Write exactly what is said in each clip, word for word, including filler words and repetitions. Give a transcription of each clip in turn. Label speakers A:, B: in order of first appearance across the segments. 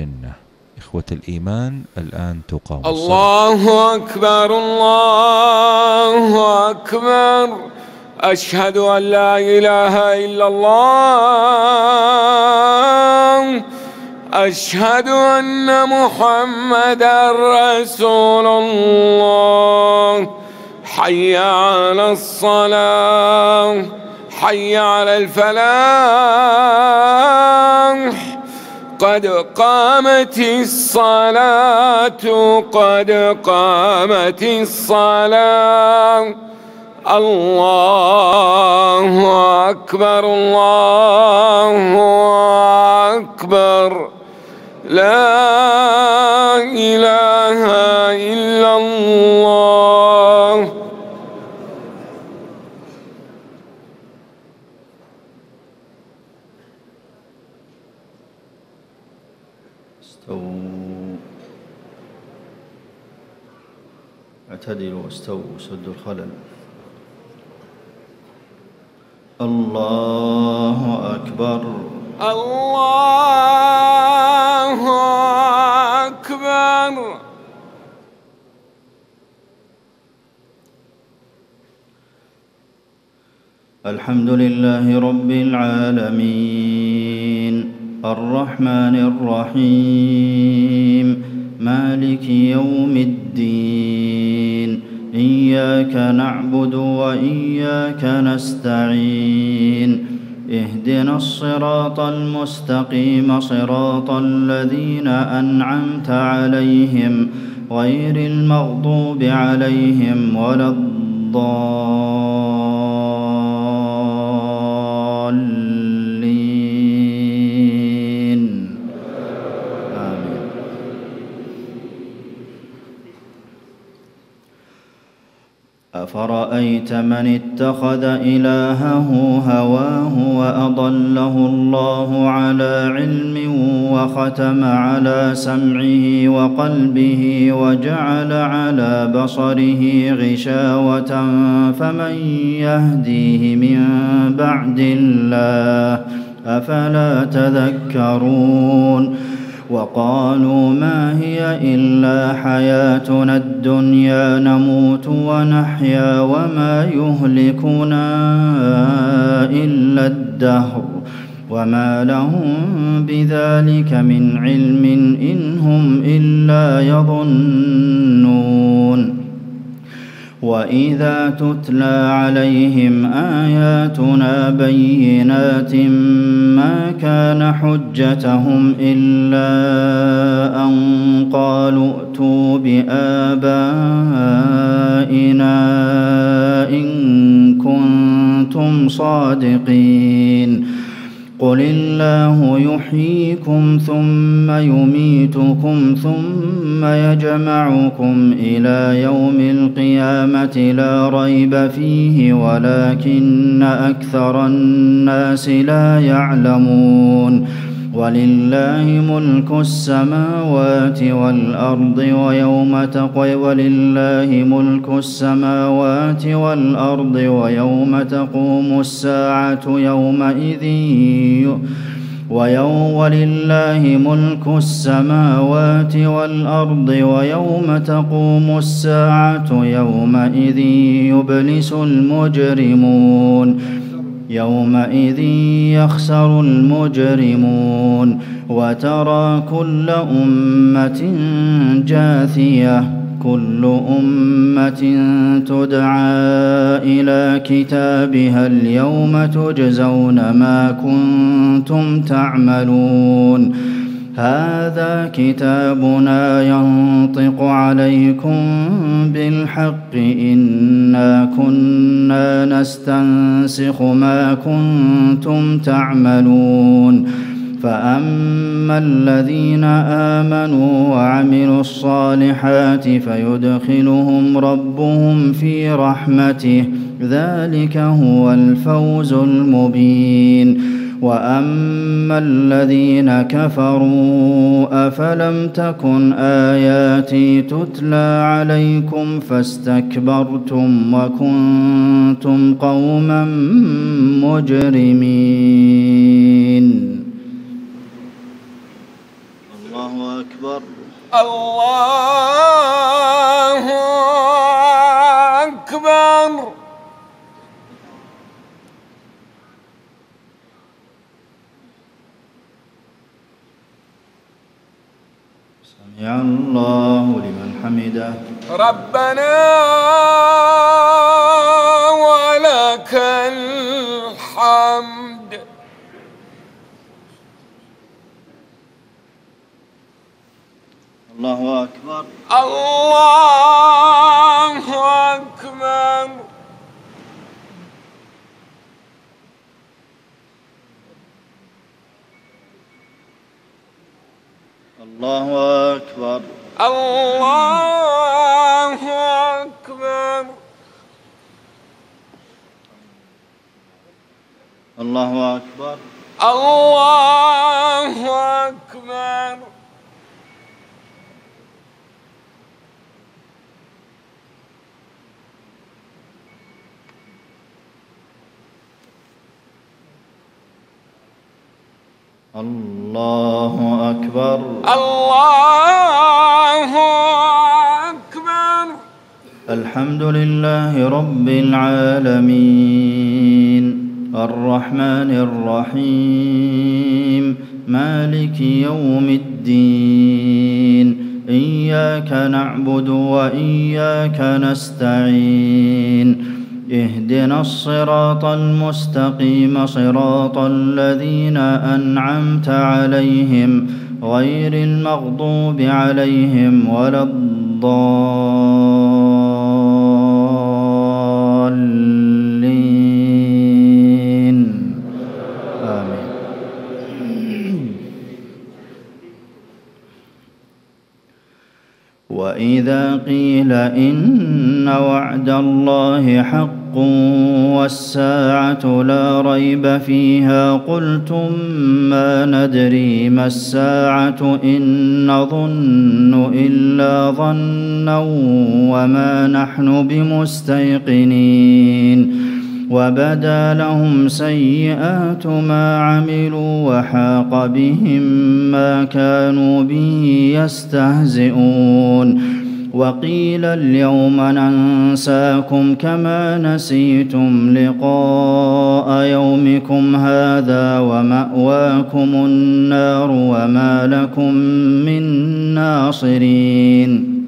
A: الجنة. إخوة الإيمان، الآن تقام
B: الصلاة. الله أكبر، الله أكبر، أشهد أن لا إله إلا الله، أشهد أن محمدًا رسول الله. حي على الصلاة، حي على الفلاح، قد قامت الصلاة، قد قامت الصلاة. الله أكبر، الله أكبر، لا إله إلا الله.
C: استووا، اعتدلوا واستووا، سدوا الخلل. الله أكبر،
B: الله أكبر.
C: الحمد لله رب العالمين، الرحمن الرحيم، مالك يوم الدين، إياك نعبد وإياك نستعين، اهدنا الصراط المستقيم، صراط الذين أنعمت عليهم غير المغضوب عليهم ولا الضالين، آمين. أفرأيت من اتخذ إلهه هواه وأضله الله على علم وختم على سمعه وقلبه وجعل على بصره غشاوة فمن يهديه من بعد الله أفلا تذكرون. وقالوا ما هي إلا حياتنا الدنيا نموت ونحيا وما يهلكنا إلا الدهر وما لهم بذلك من علم إن هم إلا يظنون. وإذا تتلى عليهم آياتنا بينات ما كان حجتهم إلا أن قالوا ائتوا بآبائنا إن كنتم صادقين. قل الله يحييكم ثم يميتكم ثم يجمعكم إلى يوم القيامة لا ريب فيه ولكن أكثر الناس لا يعلمون. ولله ملك السماوات والأرض ويوم تقوم ولله ملك السماوات والأرض ويوم تقوم الساعة يومئذ ويوم ولله ملك السماوات والأرض ويوم تقوم الساعة يومئذ يبلس المجرمون يومئذ يخسر المجرمون. وترى كل أمة جاثية كل أمة تدعى إلى كتابها اليوم تجزون ما كنتم تعملون. هذا كتابنا ينطق عليكم بالحق إنا كنا نستنسخ ما كنتم تعملون. فأما الذين آمنوا وعملوا الصالحات فيدخلهم ربهم في رحمته ذلك هو الفوز المبين. وأما الذين كفروا أفلم تكن آياتي تتلى عليكم فاستكبرتم وكنتم قوما مجرمين. الله أكبر.
B: الله أكبر.
C: سمع الله لمن حمده.
B: ربنا ولك الحمد.
C: الله أكبر.
B: الله أكبر.
C: الله أكبر.
B: الله أكبر.
C: الله أكبر.
B: الله أكبر.
C: الله أكبر.
B: الله أكبر.
C: الحمد لله رب العالمين الرحمن الرحيم مالك يوم الدين إياك نعبد وإياك نستعين اهدنا الصراط المستقيم صراط الذين أنعمت عليهم غير المغضوب عليهم ولا الضالين آمين. وإذا قيل إن وعد الله حق والساعة لا ريب فيها قلتم ما ندري ما الساعة إن نظن إلا ظنا وما نحن بمستيقنين وبدا لهم سيئات ما عملوا وحاق بهم ما كانوا به يستهزئون وقيل اليوم ننساكم كما نسيتم لقاء يومكم هذا ومأواكم النار وما لكم من ناصرين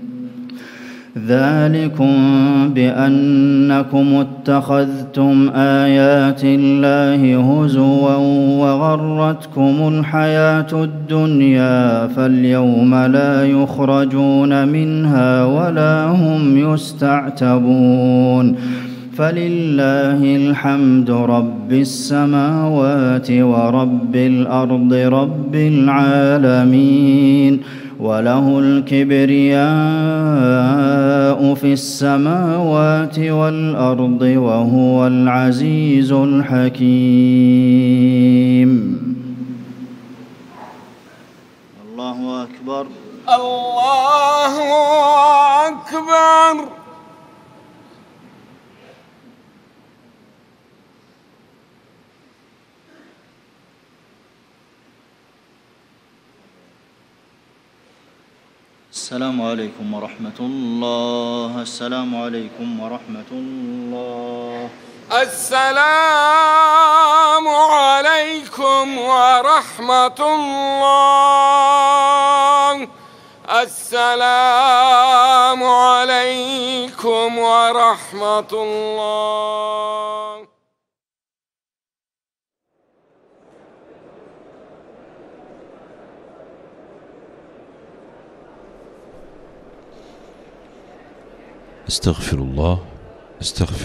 C: ذلكم بأنكم اتخذتم آيات الله هزوا وغرتكم الحياة الدنيا فاليوم لا يخرجون منها ولا هم يستعتبون فلله الحمد رب السماوات ورب الأرض رب العالمين وله الكبرياء في السماوات والأرض وهو العزيز الحكيم. الله أكبر.
B: الله أكبر.
C: السلام عليكم ورحمة الله. السلام عليكم ورحمة الله.
B: السلام عليكم ورحمة الله. السلام عليكم ورحمة الله.
A: استغفر الله استغفر